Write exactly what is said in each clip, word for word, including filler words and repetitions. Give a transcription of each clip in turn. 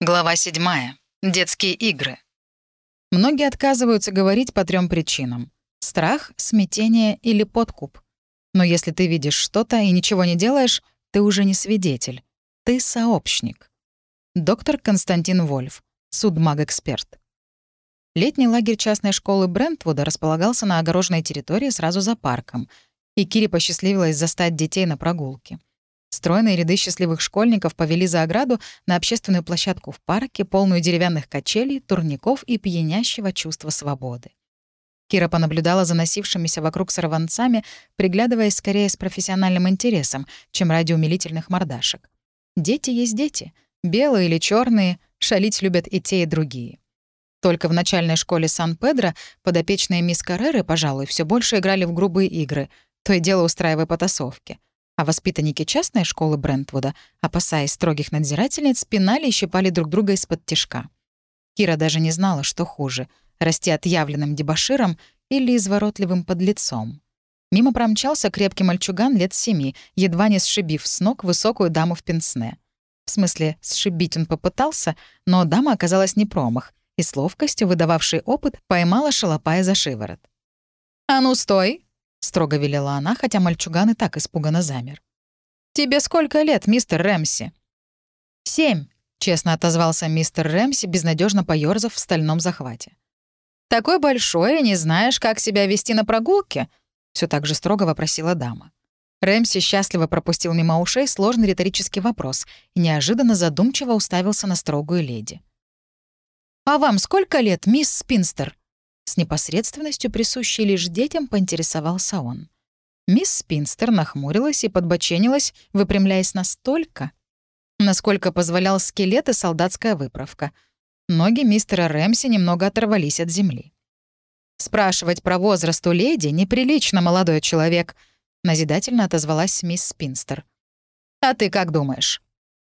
Глава седьмая. Детские игры. Многие отказываются говорить по трем причинам. Страх, смятение или подкуп. Но если ты видишь что-то и ничего не делаешь, ты уже не свидетель. Ты сообщник. Доктор Константин Вольф, судмаг-эксперт. Летний лагерь частной школы Брентвуда располагался на огороженной территории сразу за парком, и Кире посчастливилось застать детей на прогулке. Стройные ряды счастливых школьников повели за ограду на общественную площадку в парке, полную деревянных качелей, турников и пьянящего чувства свободы. Кира понаблюдала за носившимися вокруг сорванцами, приглядываясь скорее с профессиональным интересом, чем ради умилительных мордашек. Дети есть дети. Белые или черные, шалить любят и те, и другие. Только в начальной школе Сан-Педро подопечные мисс Карреры, пожалуй, все больше играли в грубые игры, то и дело устраивая потасовки. А воспитанники частной школы Брентвуда, опасаясь строгих надзирательниц, пинали и щипали друг друга из-под тишка. Кира даже не знала, что хуже — расти отъявленным дебоширом или изворотливым подлецом. Мимо промчался крепкий мальчуган лет семи, едва не сшибив с ног высокую даму в пенсне. В смысле, сшибить он попытался, но дама оказалась не промах, и с ловкостью, выдававшей опыт, поймала шалопая за шиворот. «А ну, стой!» — строго велела она, хотя мальчуган и так испуганно замер. «Тебе сколько лет, мистер Рэмси?» «Семь», — честно отозвался мистер Рэмси, безнадежно поёрзав в стальном захвате. «Такой большой, и не знаешь, как себя вести на прогулке?» — все так же строго вопросила дама. Рэмси счастливо пропустил мимо ушей сложный риторический вопрос и неожиданно задумчиво уставился на строгую леди. «А вам сколько лет, мисс Спинстер?» С непосредственностью, присущей лишь детям, поинтересовался он. Мисс Спинстер нахмурилась и подбоченилась, выпрямляясь настолько, насколько позволял скелет и солдатская выправка. Ноги мистера Рэмси немного оторвались от земли. «Спрашивать про возраст у леди неприлично, молодой человек», — назидательно отозвалась мисс Спинстер. «А ты как думаешь?»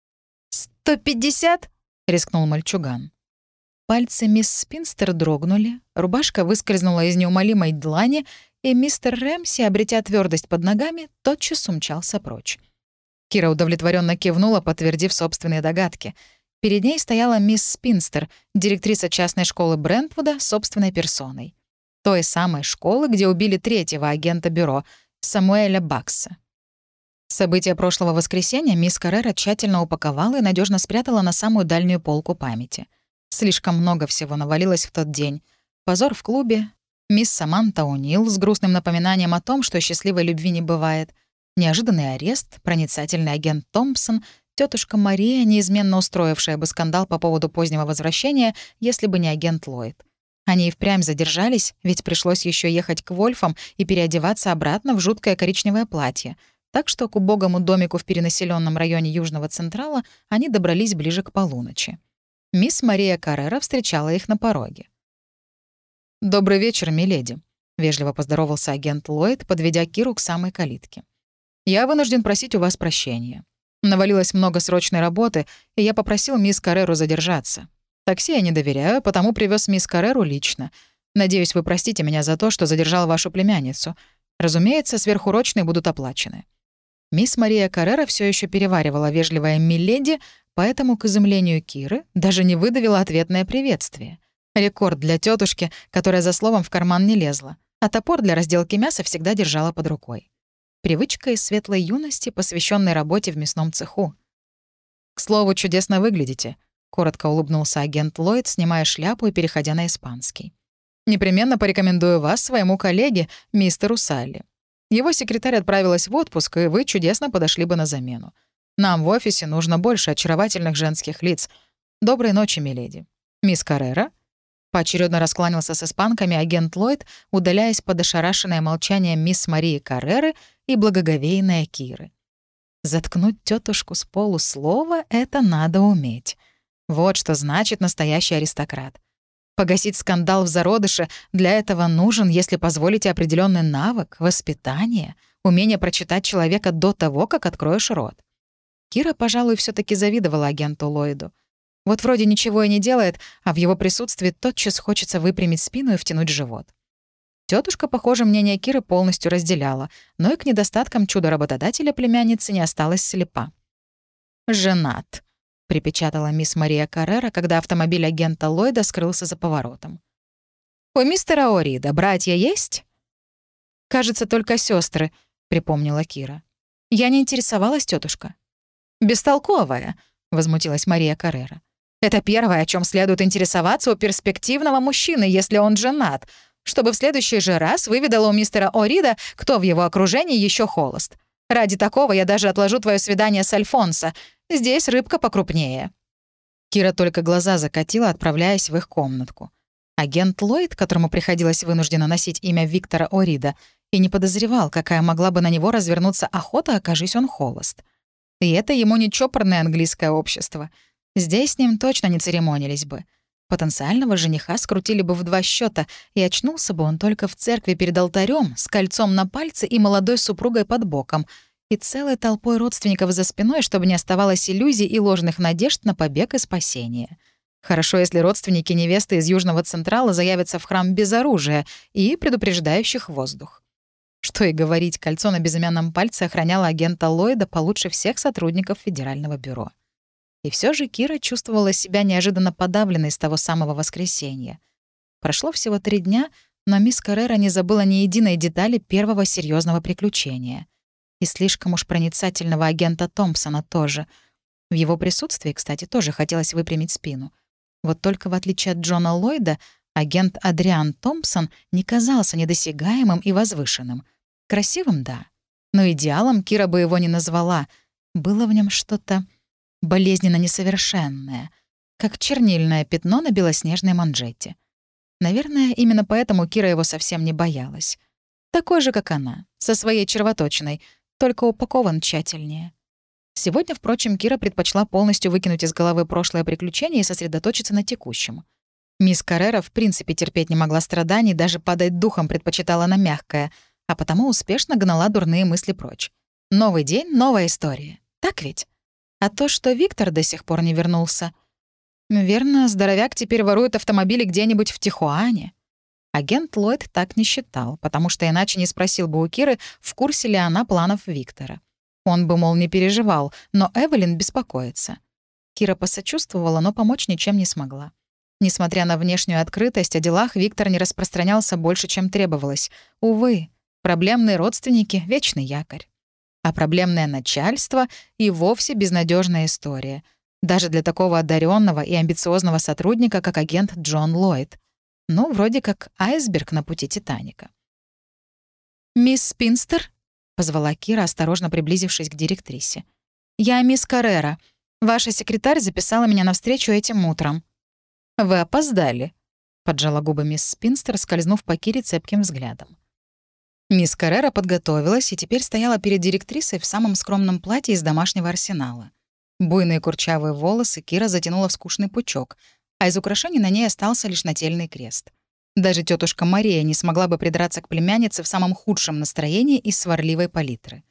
«Сто пятьдесят?» — рискнул мальчуган. Пальцы мисс Спинстер дрогнули, рубашка выскользнула из неумолимой длани, и мистер Рэмси, обретя твердость под ногами, тотчас умчался прочь. Кира удовлетворенно кивнула, подтвердив собственные догадки. Перед ней стояла мисс Спинстер, директриса частной школы Брентвуда, собственной персоной. Той самой школы, где убили третьего агента бюро, Самуэля Бакса. События прошлого воскресенья мисс Каррера тщательно упаковала и надежно спрятала на самую дальнюю полку памяти. Слишком много всего навалилось в тот день. Позор в клубе, мисс Саманта О'Нил с грустным напоминанием о том, что счастливой любви не бывает, неожиданный арест, проницательный агент Томпсон, тетушка Мария, неизменно устроившая бы скандал по поводу позднего возвращения, если бы не агент Ллойд. Они и впрямь задержались, ведь пришлось еще ехать к Вольфам и переодеваться обратно в жуткое коричневое платье, так что к убогому домику в перенаселенном районе Южного Централа они добрались ближе к полуночи. Мисс Мария Каррера встречала их на пороге. «Добрый вечер, миледи», — вежливо поздоровался агент Ллойд, подведя Киру к самой калитке. «Я вынужден просить у вас прощения. Навалилось много срочной работы, и я попросил мисс Карреру задержаться. Такси я не доверяю, потому привез мисс Карреру лично. Надеюсь, вы простите меня за то, что задержал вашу племянницу. Разумеется, сверхурочные будут оплачены». Мисс Мария Каррера все еще переваривала вежливое «миледи», поэтому, к изумлению Киры, даже не выдавила ответное приветствие. Рекорд для тетушки, которая за словом в карман не лезла, а топор для разделки мяса всегда держала под рукой. Привычка из светлой юности, посвященной работе в мясном цеху. «К слову, чудесно выглядите», — коротко улыбнулся агент Ллойд, снимая шляпу и переходя на испанский. «Непременно порекомендую вас своему коллеге, мистеру Салли. Его секретарь отправилась в отпуск, и вы чудесно подошли бы на замену. Нам в офисе нужно больше очаровательных женских лиц. Доброй ночи, миледи. Мисс Каррера?» Поочередно раскланялся с испанками агент Ллойд, удаляясь под ошарашенное молчание мисс Марии Карреры и благоговейной Киры. Заткнуть тетушку с полуслова — это надо уметь. Вот что значит настоящий аристократ. Погасить скандал в зародыше для этого нужен, если позволите, определенный навык, воспитание, умение прочитать человека до того, как откроешь рот. Кира, пожалуй, все таки завидовала агенту Ллойду. Вот вроде ничего и не делает, а в его присутствии тотчас хочется выпрямить спину и втянуть живот. Тетушка, похоже, мнение Киры полностью разделяла, но и к недостаткам чудо-работодателя племянницы не осталась слепа. «Женат», — припечатала мисс Мария Каррера, когда автомобиль агента Ллойда скрылся за поворотом. «У мистера Орида братья есть?» «Кажется, только сестры, припомнила Кира. «Я не интересовалась, тетушка». «Бестолковая», — возмутилась Мария Каррера. «Это первое, о чем следует интересоваться у перспективного мужчины, если он женат, чтобы в следующий же раз выведала у мистера Орида, кто в его окружении еще холост. Ради такого я даже отложу твое свидание с Альфонсо. Здесь рыбка покрупнее». Кира только глаза закатила, отправляясь в их комнатку. Агент Ллойд, которому приходилось вынужденно носить имя Виктора Орида, и не подозревал, какая могла бы на него развернуться охота, окажись он холост. И это ему не чопорное английское общество. Здесь с ним точно не церемонились бы. Потенциального жениха скрутили бы в два счета, и очнулся бы он только в церкви перед алтарем с кольцом на пальце и молодой супругой под боком, и целой толпой родственников за спиной, чтобы не оставалось иллюзий и ложных надежд на побег и спасение. Хорошо, если родственники невесты из Южного Централа заявятся в храм без оружия и предупреждающих воздух. Что и говорить, кольцо на безымянном пальце охраняло агента Ллойда получше всех сотрудников Федерального бюро. И все же Кира чувствовала себя неожиданно подавленной с того самого воскресенья. Прошло всего три дня, но мисс Каррера не забыла ни единой детали первого серьезного приключения. И слишком уж проницательного агента Томпсона тоже. В его присутствии, кстати, тоже хотелось выпрямить спину. Вот только в отличие от Джона Ллойда, агент Адриан Томпсон не казался недосягаемым и возвышенным. Красивым — да. Но идеалом Кира бы его не назвала. Было в нем что-то болезненно несовершенное, как чернильное пятно на белоснежной манжете. Наверное, именно поэтому Кира его совсем не боялась. Такой же, как она, со своей червоточиной, только упакован тщательнее. Сегодня, впрочем, Кира предпочла полностью выкинуть из головы прошлое приключение и сосредоточиться на текущем. Мисс Каррера в принципе терпеть не могла страданий, даже падать духом предпочитала на мягкое, а потому успешно гнала дурные мысли прочь. Новый день, новая история. Так ведь? А то, что Виктор до сих пор не вернулся. Верно, здоровяк теперь ворует автомобили где-нибудь в Тихуане. Агент Ллойд так не считал, потому что иначе не спросил бы у Киры, в курсе ли она планов Виктора. Он бы, мол, не переживал, но Эвелин беспокоится. Кира посочувствовала, но помочь ничем не смогла. Несмотря на внешнюю открытость, о делах Виктор не распространялся больше, чем требовалось. Увы, проблемные родственники — вечный якорь. А проблемное начальство — и вовсе безнадежная история. Даже для такого одаренного и амбициозного сотрудника, как агент Джон Ллойд. Ну, вроде как айсберг на пути Титаника. «Мисс Спинстер?» — позвала Кира, осторожно приблизившись к директрисе. «Я мисс Каррера. Ваша секретарь записала меня на встречу этим утром». «Вы опоздали», — поджала губы мисс Спинстер, скользнув по Кире цепким взглядом. Мисс Каррера подготовилась и теперь стояла перед директрисой в самом скромном платье из домашнего арсенала. Буйные курчавые волосы Кира затянула в скучный пучок, а из украшений на ней остался лишь нательный крест. Даже тетушка Мария не смогла бы придраться к племяннице в самом худшем настроении из сварливой палитры.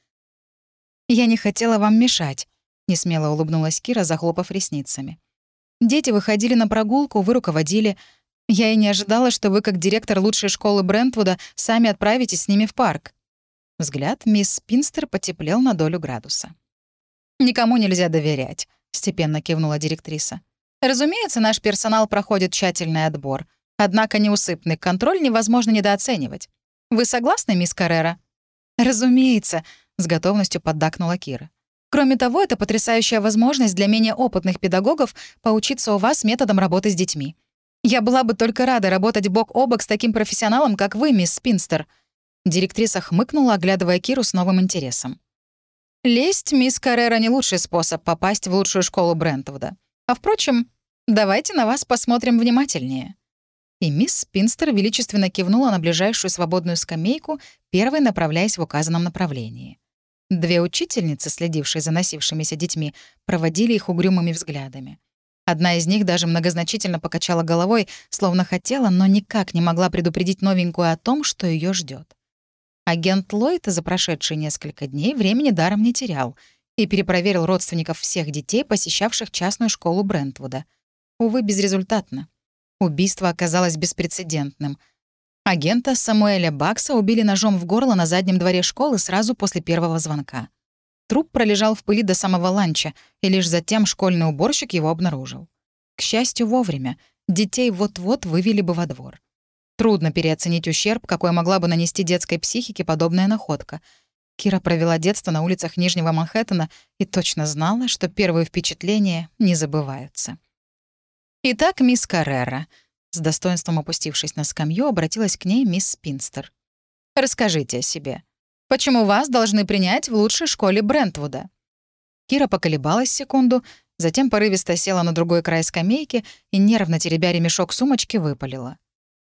«Я не хотела вам мешать», — несмело улыбнулась Кира, захлопав ресницами. «Дети выходили на прогулку, вы руководили. Я и не ожидала, что вы, как директор лучшей школы Брентвуда, сами отправитесь с ними в парк». Взгляд мисс Спинстер потеплел на долю градуса. «Никому нельзя доверять», — степенно кивнула директриса. «Разумеется, наш персонал проходит тщательный отбор. Однако неусыпный контроль невозможно недооценивать. Вы согласны, мисс Каррера?» «Разумеется», — с готовностью поддакнула Кира. «Кроме того, это потрясающая возможность для менее опытных педагогов поучиться у вас методам работы с детьми. Я была бы только рада работать бок о бок с таким профессионалом, как вы, мисс Спинстер». Директриса хмыкнула, оглядывая Киру с новым интересом. «Лесть, мисс Каррера, не лучший способ попасть в лучшую школу Брентвуда. А впрочем, давайте на вас посмотрим внимательнее». И мисс Спинстер величественно кивнула на ближайшую свободную скамейку, первой направляясь в указанном направлении. Две учительницы, следившие за носившимися детьми, проводили их угрюмыми взглядами. Одна из них даже многозначительно покачала головой, словно хотела, но никак не могла предупредить новенькую о том, что ее ждет. Агент Ллойд за прошедшие несколько дней времени даром не терял и перепроверил родственников всех детей, посещавших частную школу Брентвуда. Увы, безрезультатно. Убийство оказалось беспрецедентным. Агента Самуэля Бакса убили ножом в горло на заднем дворе школы сразу после первого звонка. Труп пролежал в пыли до самого ланча, и лишь затем школьный уборщик его обнаружил. К счастью, вовремя. Детей вот-вот вывели бы во двор. Трудно переоценить ущерб, какой могла бы нанести детской психике подобная находка. Кира провела детство на улицах Нижнего Манхэттена и точно знала, что первые впечатления не забываются. «Итак, мисс Каррера», — с достоинством опустившись на скамью, обратилась к ней мисс Спинстер. «Расскажите о себе. Почему вас должны принять в лучшей школе Брентвуда?» Кира поколебалась секунду, затем порывисто села на другой край скамейки и, нервно теребя ремешок сумочки, выпалила.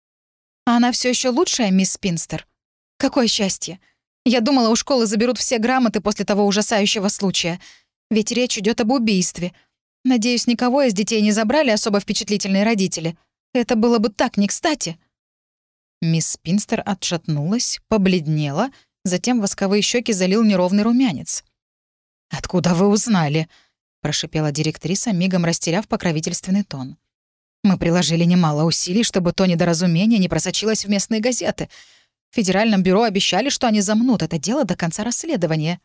«Она все еще лучшая, мисс Спинстер? Какое счастье! Я думала, у школы заберут все грамоты после того ужасающего случая. Ведь речь идет об убийстве. Надеюсь, никого из детей не забрали особо впечатлительные родители. Это было бы так не кстати». Мисс Спинстер отшатнулась, побледнела, затем восковые щеки залил неровный румянец. «Откуда вы узнали?» — прошипела директриса, мигом растеряв покровительственный тон. «Мы приложили немало усилий, чтобы то недоразумение не просочилось в местные газеты. В Федеральном бюро обещали, что они замнут это дело до конца расследования».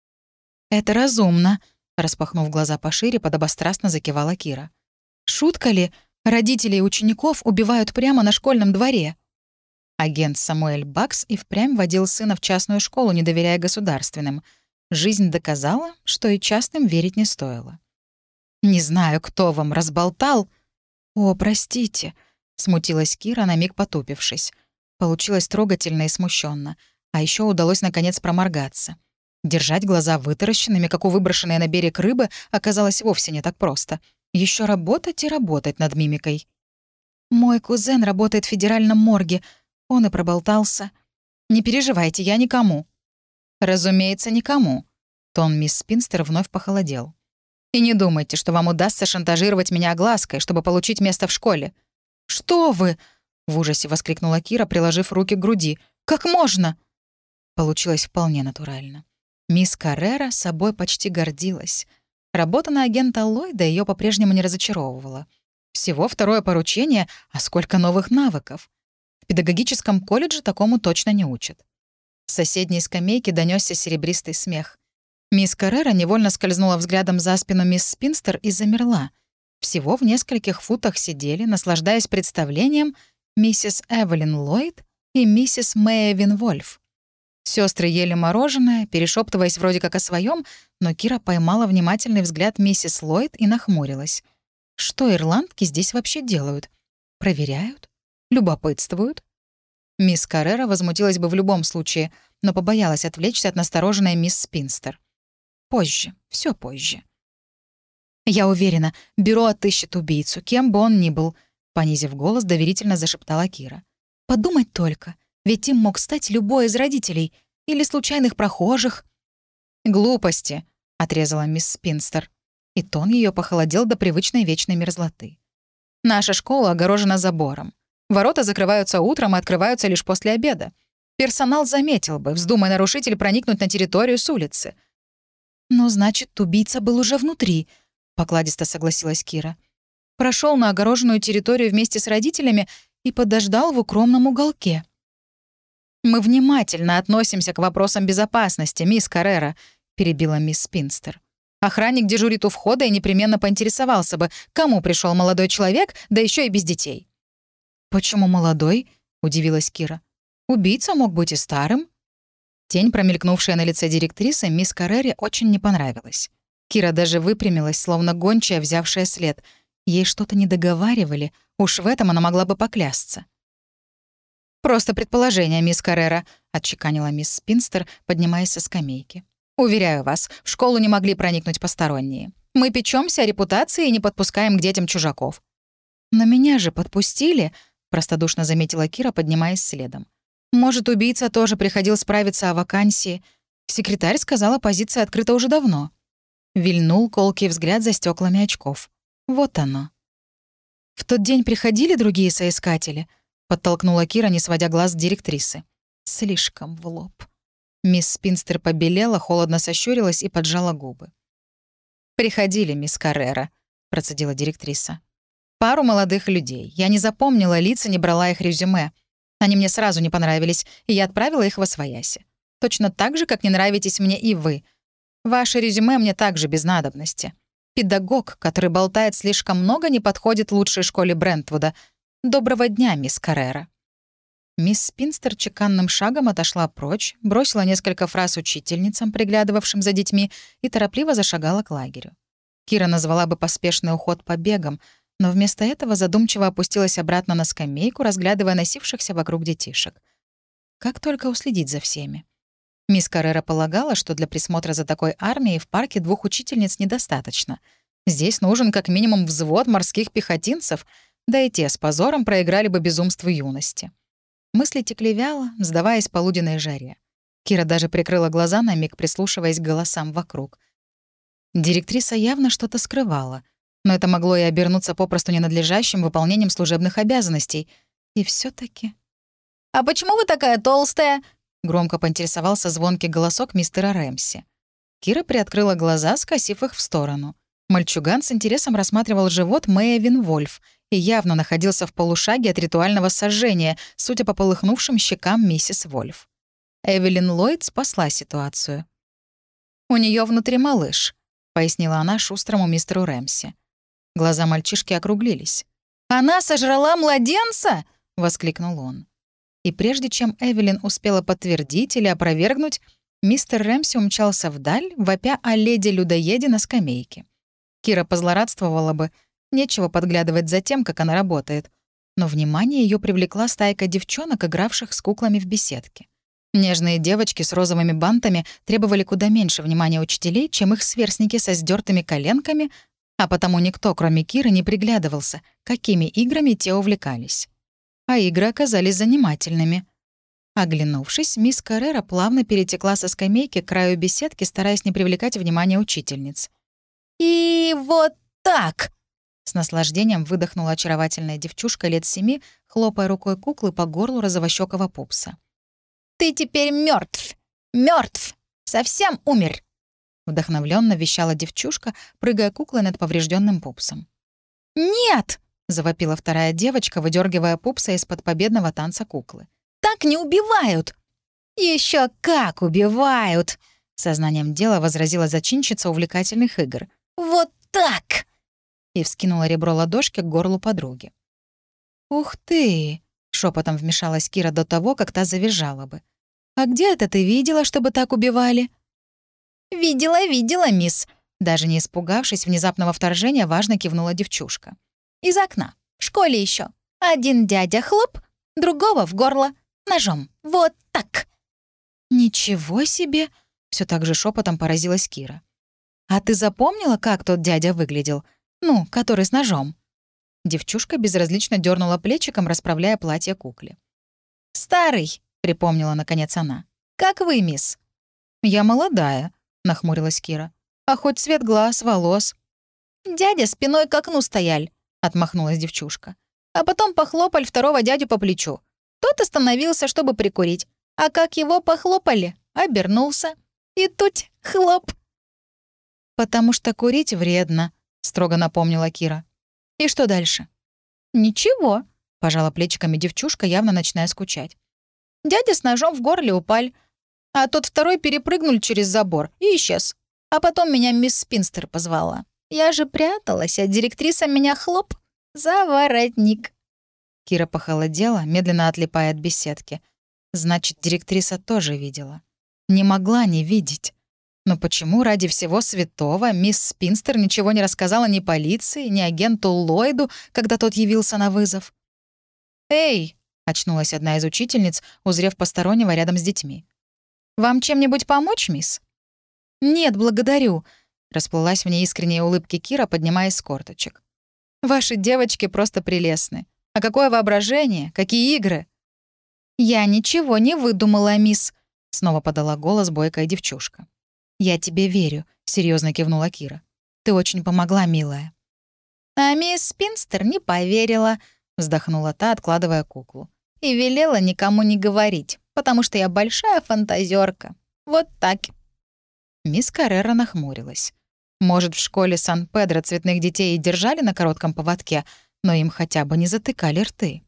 «Это разумно», — распахнув глаза пошире, подобострастно закивала Кира. «Шутка ли? Родителей учеников убивают прямо на школьном дворе». Агент Самуэль Бакс и впрямь водил сына в частную школу, не доверяя государственным. Жизнь доказала, что и частным верить не стоило. «Не знаю, кто вам разболтал...» «О, простите», — смутилась Кира, на миг потупившись. Получилось трогательно и смущенно, а еще удалось наконец проморгаться. Держать глаза вытаращенными, как у выброшенной на берег рыбы, оказалось вовсе не так просто. Еще работать и работать над мимикой. «Мой кузен работает в федеральном морге. Он и проболтался. Не переживайте, я никому». «Разумеется, никому». Тон мисс Спинстер вновь похолодел. «И не думайте, что вам удастся шантажировать меня оглаской, чтобы получить место в школе». «Что вы?» — в ужасе воскликнула Кира, приложив руки к груди. «Как можно?» Получилось вполне натурально. Мисс Каррера собой почти гордилась. Работа на агента Ллойда ее по-прежнему не разочаровывала. Всего второе поручение, а сколько новых навыков. В педагогическом колледже такому точно не учат. С соседней скамейки донесся серебристый смех. Мисс Каррера невольно скользнула взглядом за спину мисс Спинстер и замерла. Всего в нескольких футах сидели, наслаждаясь представлением, миссис Эвелин Ллойд и миссис Мэйвин Вольф. Сестры ели мороженое, перешептываясь вроде как о своем, но Кира поймала внимательный взгляд миссис Ллойд и нахмурилась. Что ирландки здесь вообще делают? Проверяют? Любопытствуют? Мисс Каррера возмутилась бы в любом случае, но побоялась отвлечься от настороженной мисс Спинстер. Позже, все позже. «Я уверена, бюро отыщет убийцу, кем бы он ни был», — понизив голос, доверительно зашептала Кира. «Подумать только, ведь им мог стать любой из родителей или случайных прохожих». «Глупости», — отрезала мисс Спинстер, и тон ее похолодел до привычной вечной мерзлоты. «Наша школа огорожена забором. Ворота закрываются утром и открываются лишь после обеда. Персонал заметил бы, вздумая нарушитель проникнуть на территорию с улицы». «Ну, значит, убийца был уже внутри», — покладисто согласилась Кира. Прошел на огороженную территорию вместе с родителями и подождал в укромном уголке. «Мы внимательно относимся к вопросам безопасности, мисс Каррера», — перебила мисс Спинстер. «Охранник дежурит у входа и непременно поинтересовался бы, кому пришел молодой человек, да еще и без детей». «Почему молодой?» — удивилась Кира. «Убийца мог быть и старым». Тень, промелькнувшая на лице директрисы, мисс Каррере очень не понравилась. Кира даже выпрямилась, словно гончая, взявшая след. Ей что-то не договаривали, уж в этом она могла бы поклясться. «Просто предположение, мисс Каррера», — отчеканила мисс Спинстер, поднимаясь со скамейки. «Уверяю вас, в школу не могли проникнуть посторонние. Мы печемся о репутации и не подпускаем к детям чужаков». «Но меня же подпустили», — простодушно заметила Кира, поднимаясь следом. «Может, убийца тоже приходил справиться о вакансии. Секретарь сказала, позиция открыта уже давно». Вильнул колкий взгляд за стеклами очков. Вот оно. «В тот день приходили другие соискатели?» — подтолкнула Кира, не сводя глаз с директрисы. Слишком в лоб. Мисс Спинстер побелела, холодно сощурилась и поджала губы. «Приходили, мисс Каррера», — процедила директриса. «Пару молодых людей. Я не запомнила лица, не брала их резюме. Они мне сразу не понравились, и я отправила их во свояси. Точно так же, как не нравитесь мне и вы. Ваше резюме мне также без надобности. Педагог, который болтает слишком много, не подходит лучшей школе Брентвуда. Доброго дня, мисс Каррера». Мисс Спинстер чеканным шагом отошла прочь, бросила несколько фраз учительницам, приглядывавшим за детьми, и торопливо зашагала к лагерю. Кира назвала бы поспешный уход побегом, но вместо этого задумчиво опустилась обратно на скамейку, разглядывая носившихся вокруг детишек. Как только уследить за всеми? Мисс Каррера полагала, что для присмотра за такой армией в парке двух учительниц недостаточно. Здесь нужен как минимум взвод морских пехотинцев, да и те с позором проиграли бы безумству юности. Мысли текли вяло, сдаваясь полуденной жаре. Кира даже прикрыла глаза на миг, прислушиваясь к голосам вокруг. Директриса явно что-то скрывала, но это могло и обернуться попросту ненадлежащим выполнением служебных обязанностей. И все таки «А почему вы такая толстая?» — громко поинтересовался звонкий голосок мистера Рэмси. Кира приоткрыла глаза, скосив их в сторону. Мальчуган с интересом рассматривал живот Мэя Винвольф и явно находился в полушаге от ритуального сожжения, судя по полыхнувшим щекам миссис Вольф. Эвелин Ллойд спасла ситуацию. «У нее внутри малыш», — пояснила она шустрому мистеру Рэмси. Глаза мальчишки округлились. «Она сожрала младенца?» — воскликнул он. И прежде чем Эвелин успела подтвердить или опровергнуть, мистер Рэмси умчался вдаль, вопя о леди-людоеде на скамейке. Кира позлорадствовала бы, нечего подглядывать за тем, как она работает. Но внимание ее привлекла стайка девчонок, игравших с куклами в беседке. Нежные девочки с розовыми бантами требовали куда меньше внимания учителей, чем их сверстники со сдёртыми коленками, а потому никто, кроме Киры, не приглядывался, какими играми те увлекались. А игры оказались занимательными. Оглянувшись, мисс Каррера плавно перетекла со скамейки к краю беседки, стараясь не привлекать внимания учительниц. «И вот так!» — с наслаждением выдохнула очаровательная девчушка лет семи, хлопая рукой куклы по горлу розовощёкого пупса. «Ты теперь мертв, мертв, совсем умер!» Вдохновленно вещала девчушка, прыгая куклой над поврежденным пупсом. «Нет!» — завопила вторая девочка, выдергивая пупса из-под победного танца куклы. «Так не убивают!» Еще как убивают!» — сознанием дела возразила зачинщица увлекательных игр. «Вот так!» И вскинула ребро ладошки к горлу подруги. «Ух ты!» — шепотом вмешалась Кира до того, как та завизжала бы. «А где это ты видела, чтобы так убивали?» «Видела, видела, мисс!» Даже не испугавшись внезапного вторжения, важно кивнула девчушка. «Из окна. В школе еще. Один дядя хлоп, другого в горло. Ножом. Вот так!» «Ничего себе!» — все так же шепотом поразилась Кира. «А ты запомнила, как тот дядя выглядел? Ну, который с ножом?» Девчушка безразлично дернула плечиком, расправляя платье кукле. «Старый», — припомнила наконец она. «Как вы, мисс?» «Я молодая», — нахмурилась Кира. «А хоть цвет глаз, волос». «Дядя спиной к окну стоял», — отмахнулась девчушка. «А потом похлопали второго дядю по плечу. Тот остановился, чтобы прикурить. А как его похлопали, обернулся. И тут хлоп». «Потому что курить вредно», — строго напомнила Кира. «И что дальше?» «Ничего», — пожала плечиками девчушка, явно начиная скучать. «Дядя с ножом в горле упал, а тот второй перепрыгнул через забор и исчез. А потом меня мисс Спинстер позвала. Я же пряталась, а директриса меня хлоп за воротник». Кира похолодела, медленно отлипая от беседки. Значит, директриса тоже видела. Не могла не видеть. Но почему ради всего святого мисс Спинстер ничего не рассказала ни полиции, ни агенту Ллойду, когда тот явился на вызов? «Эй!» — очнулась одна из учительниц, узрев постороннего рядом с детьми. «Вам чем-нибудь помочь, мисс?» «Нет, благодарю», — расплылась в неискренней улыбке Кира, поднимаясь с корточек. «Ваши девочки просто прелестны. А какое воображение, какие игры!» «Я ничего не выдумала, мисс», — снова подала голос бойкая девчушка. «Я тебе верю», — серьезно кивнула Кира. «Ты очень помогла, милая». «А мисс Спинстер не поверила», — вздохнула та, откладывая куклу. «И велела никому не говорить, потому что я большая фантазерка. Вот так». Мисс Каррера нахмурилась. Может, в школе Сан-Педро цветных детей и держали на коротком поводке, но им хотя бы не затыкали рты.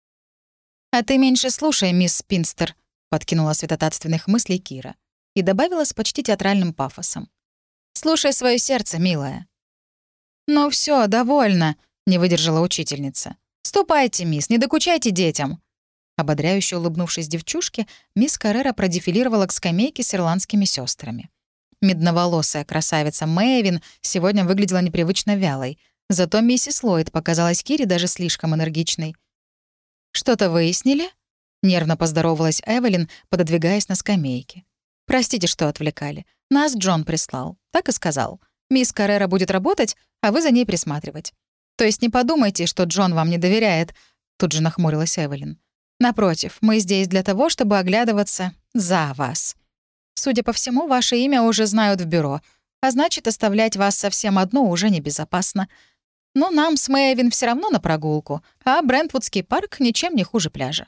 «А ты меньше слушай, мисс Спинстер», — подкинула святотатственных мыслей Кира и добавила с почти театральным пафосом. Слушай свое сердце, милая». «Ну все, довольно», — не выдержала учительница. «Ступайте, мисс, не докучайте детям». Ободряюще улыбнувшись девчушке, мисс Каррера продефилировала к скамейке с ирландскими сестрами. Медноволосая красавица Мэйвин сегодня выглядела непривычно вялой, зато миссис Ллойд показалась Кире даже слишком энергичной. «Что-то выяснили?» — нервно поздоровалась Эвелин, пододвигаясь на скамейке. «Простите, что отвлекали. Нас Джон прислал. Так и сказал. Мисс Каррера будет работать, а вы за ней присматривать. То есть не подумайте, что Джон вам не доверяет», — тут же нахмурилась Эвелин. «Напротив, мы здесь для того, чтобы оглядываться за вас. Судя по всему, ваше имя уже знают в бюро, а значит, оставлять вас совсем одну уже небезопасно. Но нам с Мэйвин все равно на прогулку, а Брентвудский парк ничем не хуже пляжа».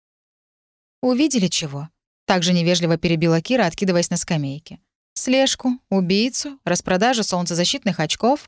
«Увидели чего?» — также невежливо перебила Кира, откидываясь на скамейке. «Слежку, убийцу, распродажу солнцезащитных очков?»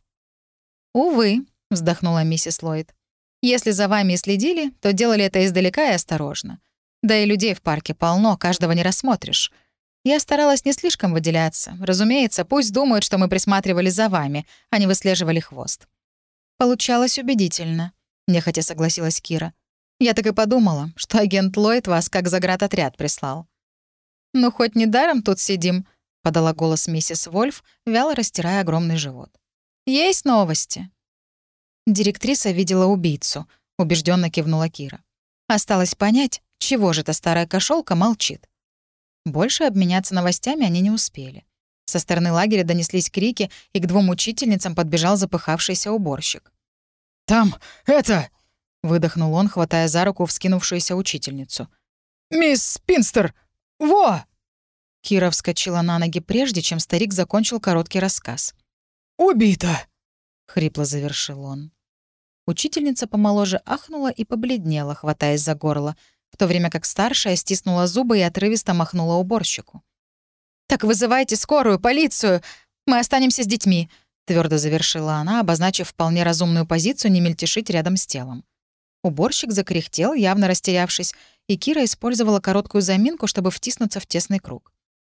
«Увы», — вздохнула миссис Ллойд. «Если за вами и следили, то делали это издалека и осторожно. Да и людей в парке полно, каждого не рассмотришь. Я старалась не слишком выделяться. Разумеется, пусть думают, что мы присматривали за вами, а не выслеживали хвост». «Получалось убедительно», — нехотя согласилась Кира. «Я так и подумала, что агент Ллойд вас как заградотряд прислал». «Ну, хоть недаром тут сидим», — подала голос миссис Вольф, вяло растирая огромный живот. «Есть новости». «Директриса видела убийцу», — убежденно кивнула Кира. «Осталось понять, чего же эта старая кошелка молчит». Больше обменяться новостями они не успели. Со стороны лагеря донеслись крики, и к двум учительницам подбежал запыхавшийся уборщик. «Там это...» — выдохнул он, хватая за руку вскинувшуюся учительницу. «Мисс Спинстер! Во!» Кира вскочила на ноги прежде, чем старик закончил короткий рассказ. «Убита!» — хрипло завершил он. Учительница помоложе ахнула и побледнела, хватаясь за горло, в то время как старшая стиснула зубы и отрывисто махнула уборщику. «Так вызывайте скорую, полицию! Мы останемся с детьми!» — твердо завершила она, обозначив вполне разумную позицию не мельтешить рядом с телом. Уборщик закряхтел, явно растерявшись, и Кира использовала короткую заминку, чтобы втиснуться в тесный круг.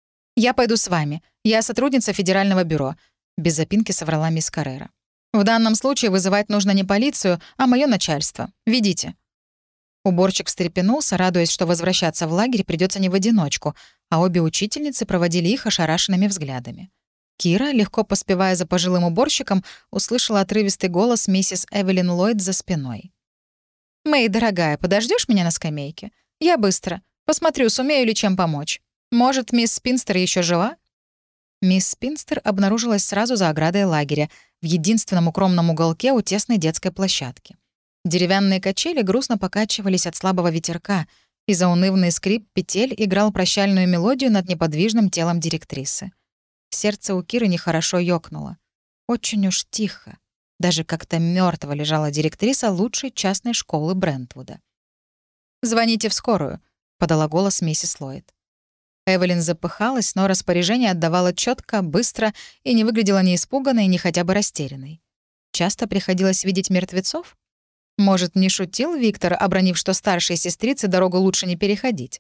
«Я пойду с вами. Я сотрудница Федерального бюро», — без запинки соврала мисс Каррера. «В данном случае вызывать нужно не полицию, а мое начальство. Ведите». Уборщик встрепенулся, радуясь, что возвращаться в лагерь придется не в одиночку, а обе учительницы проводили их ошарашенными взглядами. Кира, легко поспевая за пожилым уборщиком, услышала отрывистый голос миссис Эвелин Ллойд за спиной. «Мэй, дорогая, подождешь меня на скамейке? Я быстро. Посмотрю, сумею ли чем помочь. Может, мисс Спинстер еще жива?» Мисс Спинстер обнаружилась сразу за оградой лагеря, в единственном укромном уголке у тесной детской площадки. Деревянные качели грустно покачивались от слабого ветерка, и заунывный скрип петель играл прощальную мелодию над неподвижным телом директрисы. Сердце у Киры нехорошо ёкнуло. Очень уж тихо. Даже как-то мёртво лежала директриса лучшей частной школы Брентвуда. «Звоните в скорую», — подала голос миссис Ллойд. Эвелин запыхалась, но распоряжение отдавала чётко, быстро и не выглядела ни испуганной, ни хотя бы растерянной. Часто приходилось видеть мертвецов? Может, не шутил Виктор, обронив, что старшей сестрице дорогу лучше не переходить?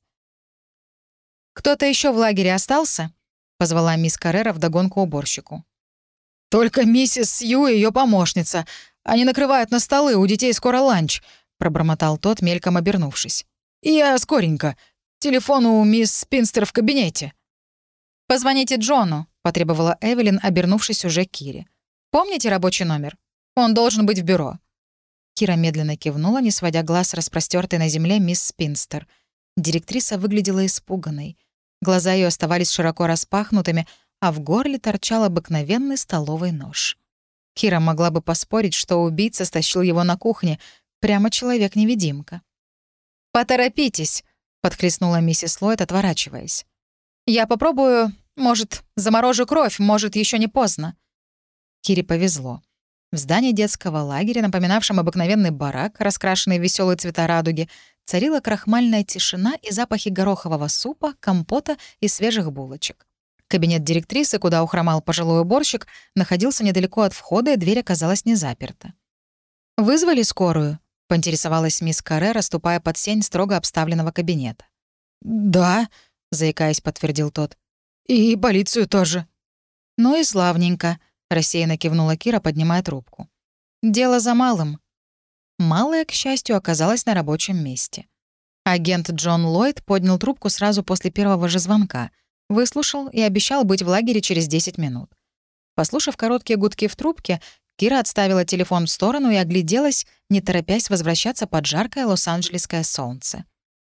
«Кто-то еще в лагере остался?» — позвала мисс Каррера вдогонку уборщику. «Только миссис Сью и ее помощница. Они накрывают на столы, у детей скоро ланч», — пробормотал тот, мельком обернувшись. «И я скоренько. Телефон у мисс Спинстер в кабинете». «Позвоните Джону», — потребовала Эвелин, обернувшись уже к Кире. «Помните рабочий номер? Он должен быть в бюро». Кира медленно кивнула, не сводя глаз с распростёртой на земле мисс Спинстер. Директриса выглядела испуганной. Глаза ее оставались широко распахнутыми, а в горле торчал обыкновенный столовый нож. Кира могла бы поспорить, что убийца стащил его на кухне. Прямо человек-невидимка. «Поторопитесь», — подхлестнула миссис Ллойд, отворачиваясь. «Я попробую, может, заморожу кровь, может, еще не поздно». Кире повезло. В здании детского лагеря, напоминавшем обыкновенный барак, раскрашенный в веселые цвета радуги, царила крахмальная тишина и запахи горохового супа, компота и свежих булочек. Кабинет директрисы, куда ухромал пожилой уборщик, находился недалеко от входа, и дверь оказалась не заперта. «Вызвали скорую?» — поинтересовалась мисс Каррера, ступая под сень строго обставленного кабинета. «Да», — заикаясь, подтвердил тот. «И полицию тоже». «Ну и славненько», — рассеянно кивнула Кира, поднимая трубку. «Дело за малым». Малая, к счастью, оказалась на рабочем месте. Агент Джон Ллойд поднял трубку сразу после первого же звонка, выслушал и обещал быть в лагере через десять минут. Послушав короткие гудки в трубке, Кира отставила телефон в сторону и огляделась, не торопясь возвращаться под жаркое лос-анджелесское солнце.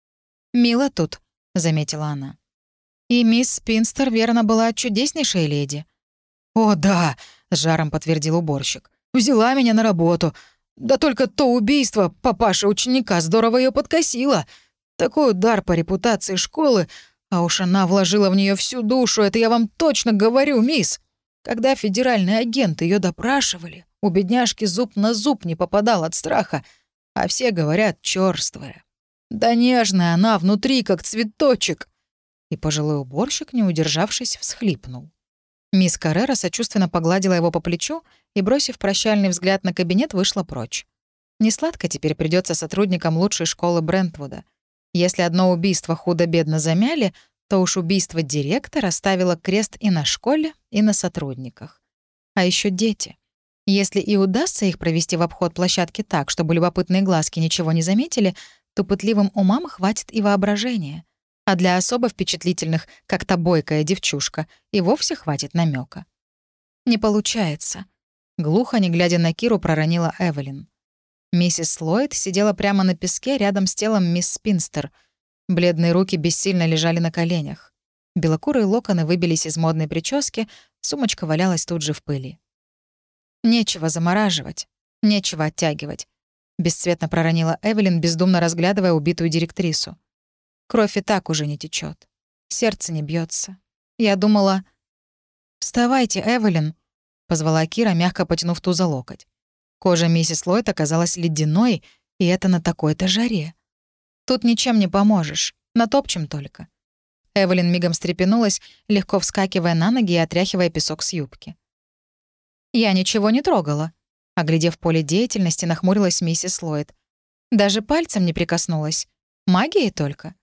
«Мило тут», — заметила она. «И мисс Спинстер, верно, была чудеснейшей леди». «О, да», — с жаром подтвердил уборщик. «Взяла меня на работу. Да только то убийство папаши ученика здорово ее подкосило. Такой удар по репутации школы, а уж она вложила в нее всю душу, это я вам точно говорю, мисс. Когда федеральные агенты ее допрашивали, у бедняжки зуб на зуб не попадал от страха, а все говорят чёрствая. Да нежная она внутри, как цветочек». И пожилой уборщик, не удержавшись, всхлипнул. Мисс Каррера сочувственно погладила его по плечу и, бросив прощальный взгляд на кабинет, вышла прочь. Несладко теперь придется сотрудникам лучшей школы Брентвуда. Если одно убийство худо-бедно замяли, то уж убийство директора ставило крест и на школе, и на сотрудниках. А еще дети. Если и удастся их провести в обход площадки так, чтобы любопытные глазки ничего не заметили, то пытливым умам хватит и воображения. А для особо впечатлительных, как та бойкая девчушка, и вовсе хватит намека. «Не получается», — глухо, не глядя на Киру, проронила Эвелин. Миссис Ллойд сидела прямо на песке рядом с телом мисс Спинстер. Бледные руки бессильно лежали на коленях. Белокурые локоны выбились из модной прически, сумочка валялась тут же в пыли. «Нечего замораживать, нечего оттягивать», — бесцветно проронила Эвелин, бездумно разглядывая убитую директрису. «Кровь и так уже не течет, сердце не бьется. Я думала...» «Вставайте, Эвелин», — позвала Кира, мягко потянув ту за локоть. Кожа миссис Ллойд оказалась ледяной, и это на такой-то жаре. «Тут ничем не поможешь, натопчем только». Эвелин мигом встрепенулась, легко вскакивая на ноги и отряхивая песок с юбки. «Я ничего не трогала», — оглядев поле деятельности, нахмурилась миссис Ллойд. «Даже пальцем не прикоснулась. Магией только».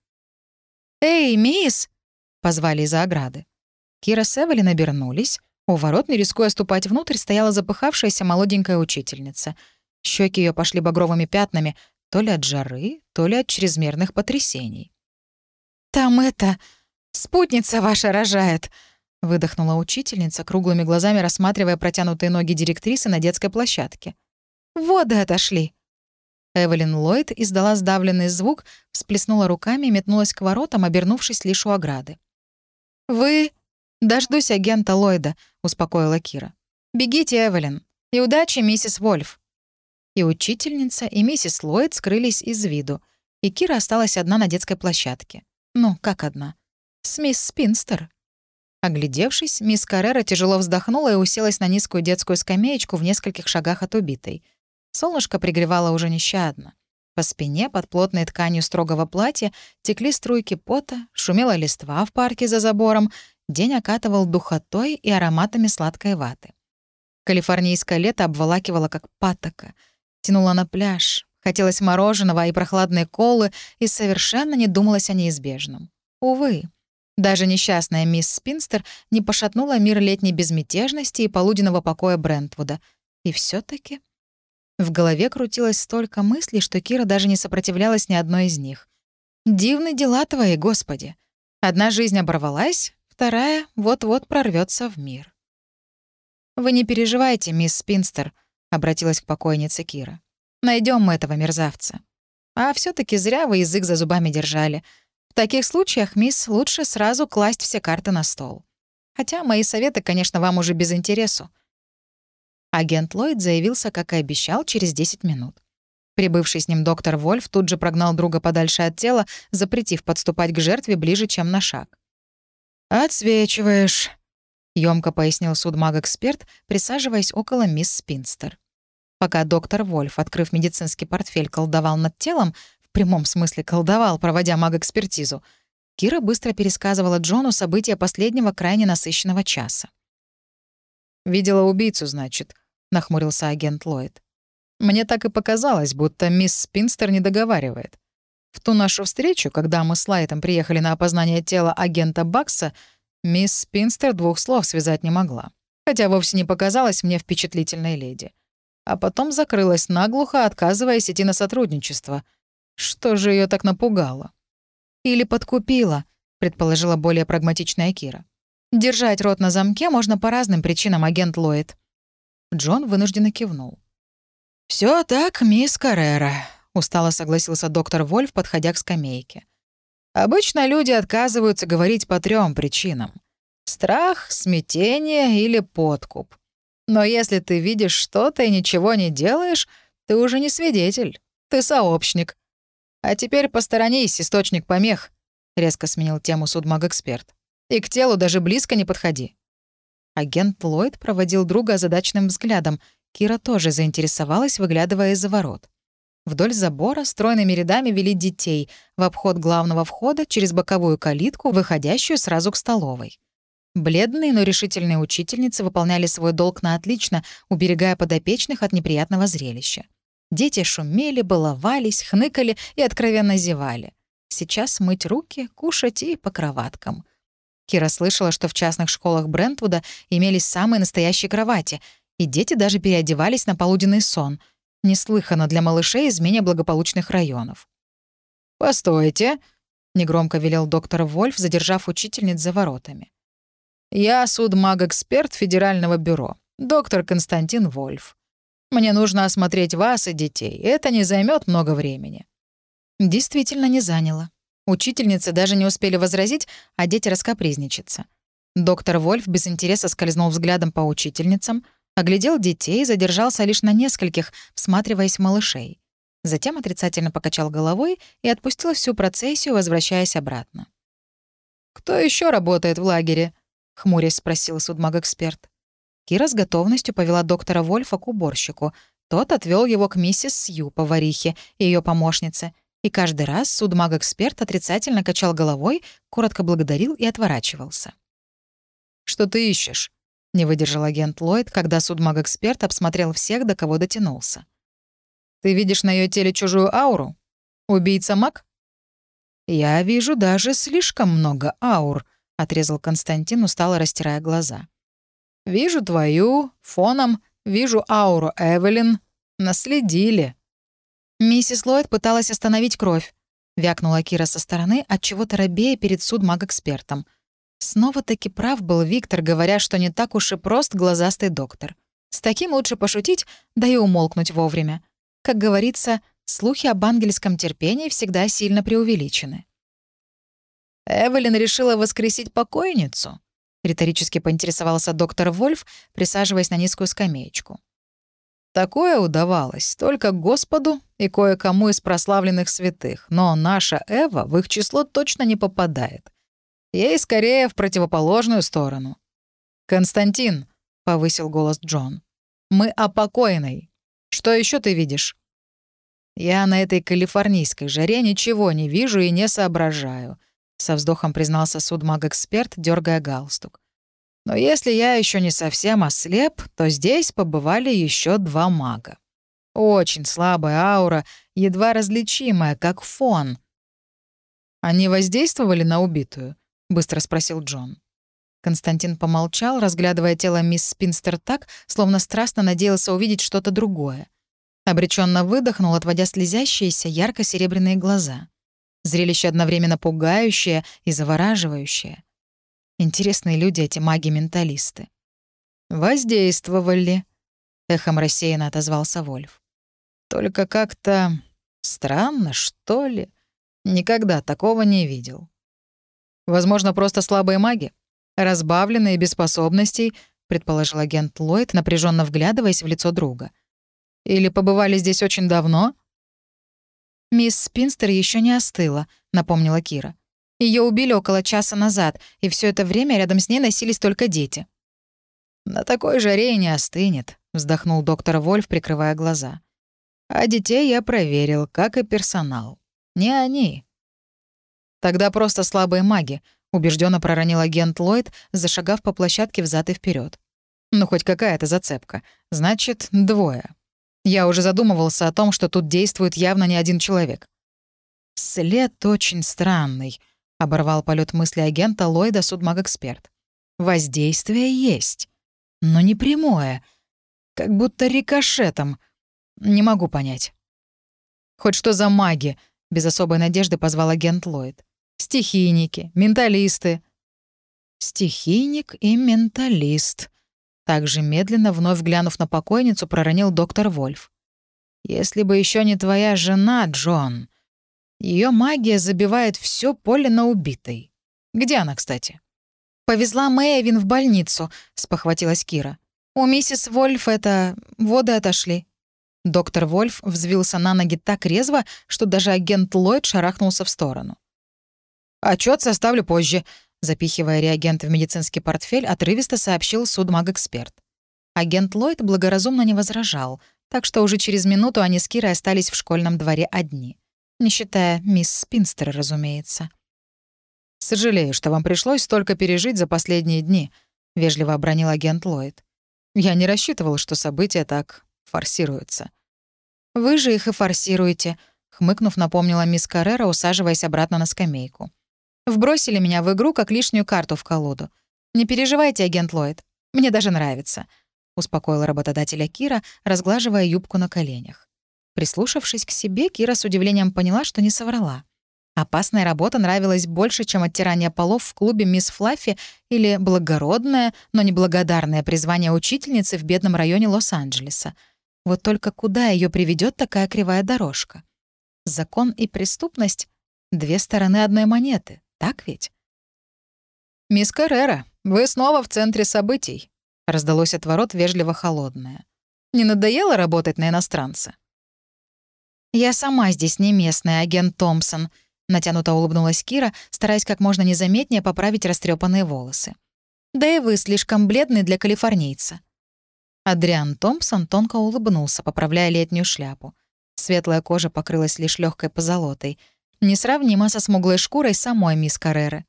«Эй, мисс!» — позвали из-за ограды. Кира с Эвелин обернулись. У ворот, не рискуя ступать внутрь, стояла запыхавшаяся молоденькая учительница. Щеки ее пошли багровыми пятнами, то ли от жары, то ли от чрезмерных потрясений. «Там это... спутница ваша рожает!» — выдохнула учительница, круглыми глазами рассматривая протянутые ноги директрисы на детской площадке. «Воды отошли!» Эвелин Ллойд издала сдавленный звук, всплеснула руками и метнулась к воротам, обернувшись лишь у ограды. «Вы...» «Дождусь агента Ллойда», — успокоила Кира. «Бегите, Эвелин. И удачи, миссис Вольф». И учительница, и миссис Ллойд скрылись из виду, и Кира осталась одна на детской площадке. Ну, как одна? С мисс Спинстер. Оглядевшись, мисс Каррера тяжело вздохнула и уселась на низкую детскую скамеечку в нескольких шагах от убитой. Солнышко пригревало уже нещадно. По спине, под плотной тканью строгого платья, текли струйки пота, шумела листва в парке за забором, день окатывал духотой и ароматами сладкой ваты. Калифорнийское лето обволакивало, как патока. Тянуло на пляж. Хотелось мороженого и прохладной колы, и совершенно не думалось о неизбежном. Увы, даже несчастная мисс Спинстер не пошатнула мир летней безмятежности и полуденного покоя Брентвуда. И все таки в голове крутилось столько мыслей, что Кира даже не сопротивлялась ни одной из них. «Дивны дела твои, Господи! Одна жизнь оборвалась, вторая вот-вот прорвется в мир». «Вы не переживайте, мисс Спинстер», — обратилась к покойнице Кира. Найдем мы этого мерзавца. А все таки зря вы язык за зубами держали. В таких случаях, мисс, лучше сразу класть все карты на стол. Хотя мои советы, конечно, вам уже без интересу». Агент Ллойд заявился, как и обещал, через десять минут. Прибывший с ним доктор Вольф тут же прогнал друга подальше от тела, запретив подступать к жертве ближе, чем на шаг. «Отсвечиваешь», — ёмко пояснил судмаг-эксперт, присаживаясь около мисс Спинстер. Пока доктор Вольф, открыв медицинский портфель, колдовал над телом, в прямом смысле колдовал, проводя маг-экспертизу, Кира быстро пересказывала Джону события последнего крайне насыщенного часа. «Видела убийцу, значит», — нахмурился агент Ллойд. «Мне так и показалось, будто мисс Спинстер не договаривает. В ту нашу встречу, когда мы с Лайтом приехали на опознание тела агента Бакса, Мисс Спинстер двух слов связать не могла, хотя вовсе не показалась мне впечатлительной леди. А потом закрылась наглухо, отказываясь идти на сотрудничество. Что же ее так напугало? «Или подкупила», — предположила более прагматичная Кира. «Держать рот на замке можно по разным причинам, агент Ллойд». Джон вынужденно кивнул. «Всё так, мисс Каррера», — устало согласился доктор Вольф, подходя к скамейке. «Обычно люди отказываются говорить по трём причинам. Страх, смятение или подкуп. Но если ты видишь что-то и ничего не делаешь, ты уже не свидетель, ты сообщник. А теперь посторонись, источник помех», — резко сменил тему судмаг-эксперт. «И к телу даже близко не подходи». Агент Ллойд проводил друга озадаченным взглядом. Кира тоже заинтересовалась, выглядывая из-за ворот. Вдоль забора стройными рядами вели детей в обход главного входа через боковую калитку, выходящую сразу к столовой. Бледные, но решительные учительницы выполняли свой долг на отлично, уберегая подопечных от неприятного зрелища. Дети шумели, баловались, хныкали и откровенно зевали. Сейчас мыть руки, кушать и по кроваткам. Кира слышала, что в частных школах Брентвуда имелись самые настоящие кровати, и дети даже переодевались на полуденный сон. Неслыханно для малышей из менее благополучных районов. «Постойте», — негромко велел доктор Вольф, задержав учительниц за воротами. «Я судмаг-эксперт Федерального бюро, доктор Константин Вольф. Мне нужно осмотреть вас и детей. Это не займет много времени». Действительно не заняло. Учительницы даже не успели возразить, а дети раскапризничаться. Доктор Вольф без интереса скользнул взглядом по учительницам, оглядел детей и задержался лишь на нескольких, всматриваясь в малышей. Затем отрицательно покачал головой и отпустил всю процессию, возвращаясь обратно. «Кто еще работает в лагере?» — хмурясь спросил судмаг-эксперт. Кира с готовностью повела доктора Вольфа к уборщику. Тот отвел его к миссис Сью, поварихе, и ее помощнице, и каждый раз судмаг-эксперт отрицательно качал головой, коротко благодарил и отворачивался. «Что ты ищешь?» — не выдержал агент Ллойд, когда судмаг-эксперт обсмотрел всех, до кого дотянулся. «Ты видишь на ее теле чужую ауру? Убийца-маг?» «Я вижу даже слишком много аур», — отрезал Константин, устало растирая глаза. «Вижу твою, фоном, вижу ауру Эвелин. Наследили». «Миссис Ллойд пыталась остановить кровь», — вякнула Кира со стороны, отчего-то робея перед судмаг-экспертом. Снова-таки прав был Виктор, говоря, что не так уж и прост глазастый доктор. С таким лучше пошутить, да и умолкнуть вовремя. Как говорится, слухи об ангельском терпении всегда сильно преувеличены. «Эвелин решила воскресить покойницу?» — риторически поинтересовался доктор Вольф, присаживаясь на низкую скамеечку. «Такое удавалось только Господу и кое-кому из прославленных святых, но наша Эва в их число точно не попадает. Ей скорее в противоположную сторону». «Константин», — повысил голос Джон, — «мы о покойной. Что еще ты видишь?» «Я на этой калифорнийской жаре ничего не вижу и не соображаю», — со вздохом признался судмаг-эксперт, дергая галстук. «Но если я еще не совсем ослеп, то здесь побывали еще два мага. Очень слабая аура, едва различимая, как фон». «Они воздействовали на убитую?» — быстро спросил Джон. Константин помолчал, разглядывая тело мисс Спинстер так, словно страстно надеялся увидеть что-то другое. Обреченно выдохнул, отводя слезящиеся ярко-серебряные глаза. Зрелище одновременно пугающее и завораживающее. Интересные люди эти маги-менталисты. «Воздействовали», — эхом рассеянно отозвался Вольф. «Только как-то странно, что ли? Никогда такого не видел». «Возможно, просто слабые маги? Разбавленные, без способностей», — предположил агент Ллойд, напряженно вглядываясь в лицо друга. «Или побывали здесь очень давно?» «Мисс Спинстер еще не остыла», — напомнила Кира. Ее убили около часа назад, и все это время рядом с ней носились только дети». «На такой жаре и не остынет», — вздохнул доктор Вольф, прикрывая глаза. «А детей я проверил, как и персонал. Не они». «Тогда просто слабые маги», — убежденно проронил агент Ллойд, зашагав по площадке взад и вперед. «Ну, хоть какая-то зацепка. Значит, двое. Я уже задумывался о том, что тут действует явно не один человек». «След очень странный», — оборвал полет мысли агента Ллойда судмаг-эксперт. Воздействие есть, но не прямое, как будто рикошетом. Не могу понять. «Хоть что за маги?» — без особой надежды позвал агент Ллойд. «Стихийники, менталисты». «Стихийник и менталист», — также медленно, вновь глянув на покойницу, проронил доктор Вольф. «Если бы еще не твоя жена, Джон. Ее магия забивает все поле на убитой. Где она, кстати?» «Повезла Мэйвин в больницу», — спохватилась Кира. «У миссис Вольф это... воды отошли». Доктор Вольф взвился на ноги так резво, что даже агент Ллойд шарахнулся в сторону. «Отчет составлю позже», — запихивая реагент в медицинский портфель, отрывисто сообщил судмаг-эксперт. Агент Ллойд благоразумно не возражал, так что уже через минуту они с Кирой остались в школьном дворе одни. Не считая мисс Спинстер, разумеется. «Сожалею, что вам пришлось столько пережить за последние дни», — вежливо обронил агент Ллойд. «Я не рассчитывал, что события так форсируются». «Вы же их и форсируете», — хмыкнув, напомнила мисс Каррера, усаживаясь обратно на скамейку. «Вбросили меня в игру, как лишнюю карту в колоду. Не переживайте, агент Ллойд. Мне даже нравится», — успокоила работодателя Кира, разглаживая юбку на коленях. Прислушавшись к себе, Кира с удивлением поняла, что не соврала. Опасная работа нравилась больше, чем оттирание полов в клубе «Мисс Флаффи» или благородное, но неблагодарное призвание учительницы в бедном районе Лос-Анджелеса. Вот только куда ее приведет такая кривая дорожка? Закон и преступность — две стороны одной монеты, так ведь? «Мисс Каррера, вы снова в центре событий», — раздалось от ворот вежливо холодное. «Не надоело работать на иностранца?» «Я сама здесь не местная, агент Томпсон», — натянуто улыбнулась Кира, стараясь как можно незаметнее поправить растрепанные волосы. «Да и вы слишком бледный для калифорнийца». Адриан Томпсон тонко улыбнулся, поправляя летнюю шляпу. Светлая кожа покрылась лишь легкой позолотой, несравнима со смуглой шкурой самой мисс Карреры.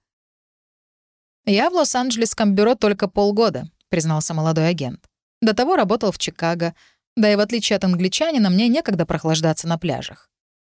«Я в Лос-Анджелесском бюро только полгода», — признался молодой агент. «До того работал в Чикаго. Да и в отличие от англичанина, мне некогда прохлаждаться на пляжах».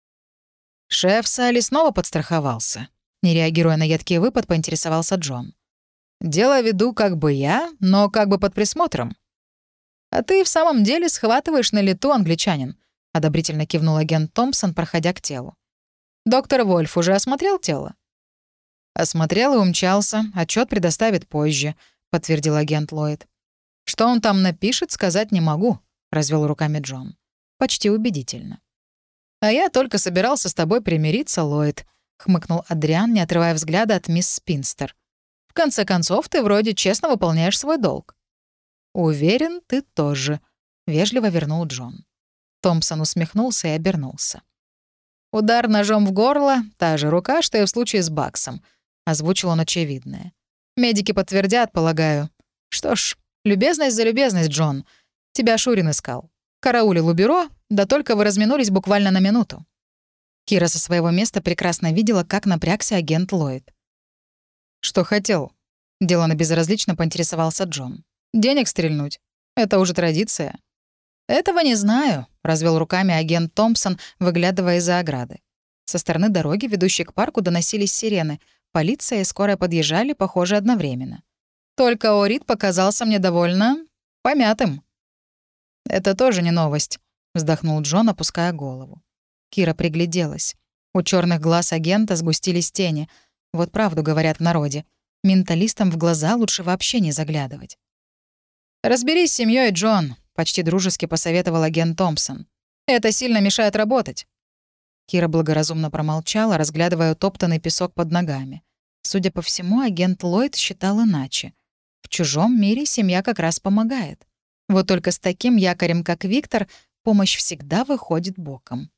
Шеф Салли снова подстраховался. Не реагируя на едкий выпад, поинтересовался Джон. «Дело веду как бы я, но как бы под присмотром». «А ты в самом деле схватываешь на лету, англичанин», — одобрительно кивнул агент Томпсон, проходя к телу. «Доктор Вольф уже осмотрел тело?» «Осмотрел и умчался. Отчет предоставит позже», — подтвердил агент Ллойд. «Что он там напишет, сказать не могу», — развел руками Джон. «Почти убедительно». «А я только собирался с тобой примириться, Ллойд», — хмыкнул Адриан, не отрывая взгляда от мисс Спинстер. «В конце концов, ты вроде честно выполняешь свой долг». «Уверен, ты тоже», — вежливо вернул Джон. Томпсон усмехнулся и обернулся. «Удар ножом в горло — та же рука, что и в случае с Баксом», — озвучил он очевидное. «Медики подтвердят, полагаю. Что ж, любезность за любезность, Джон. Тебя Шурин искал. Караулил у бюро, да только вы разминулись буквально на минуту». Кира со своего места прекрасно видела, как напрягся агент Ллойд. «Что хотел?» — делано безразлично поинтересовался Джон. «Денег стрельнуть? Это уже традиция». «Этого не знаю», — развел руками агент Томпсон, выглядывая из-за ограды. Со стороны дороги, ведущей к парку, доносились сирены. Полиция и скорая подъезжали, похоже, одновременно. «Только Орит показался мне довольно помятым». «Это тоже не новость», — вздохнул Джон, опуская голову. Кира пригляделась. У черных глаз агента сгустились тени. Вот правду говорят в народе. Менталистам в глаза лучше вообще не заглядывать. «Разберись с семьей, Джон», — почти дружески посоветовал агент Томпсон. «Это сильно мешает работать». Кира благоразумно промолчала, разглядывая утоптанный песок под ногами. Судя по всему, агент Ллойд считал иначе. В чужом мире семья как раз помогает. Вот только с таким якорем, как Виктор, помощь всегда выходит боком.